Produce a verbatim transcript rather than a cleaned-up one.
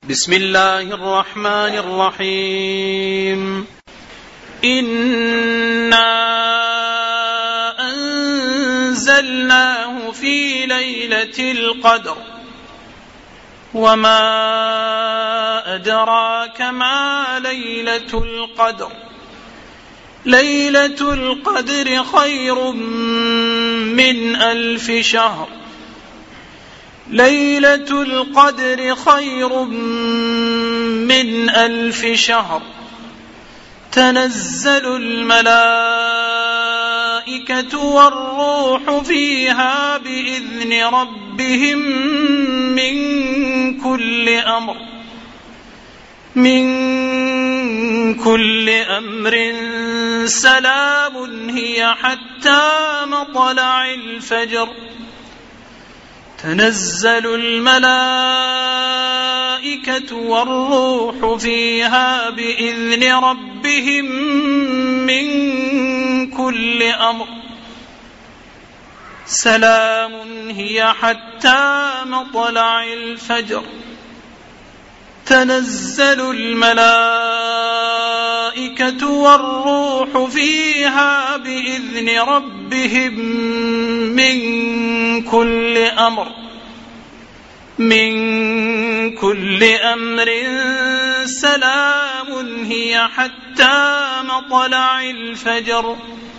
بسم الله الرحمن الرحيم. إنا أنزلناه في ليلة القدر وما أدراك ما ليلة القدر ليلة القدر خير من ألف شهر ليلة القدر خير من ألف شهر تنزل الملائكة والروح فيها بإذن ربهم من كل أمر من كل أمر سلام هي حتى مطلع الفجر تنزل الملائكة والروح فيها بإذن ربهم من كل أمر سلام هي حتى مطلع الفجر تنزل الملائكة والروح فيها بإذن ربهم من كل أمر من كل أمر سلام هي حتى مطلع الفجر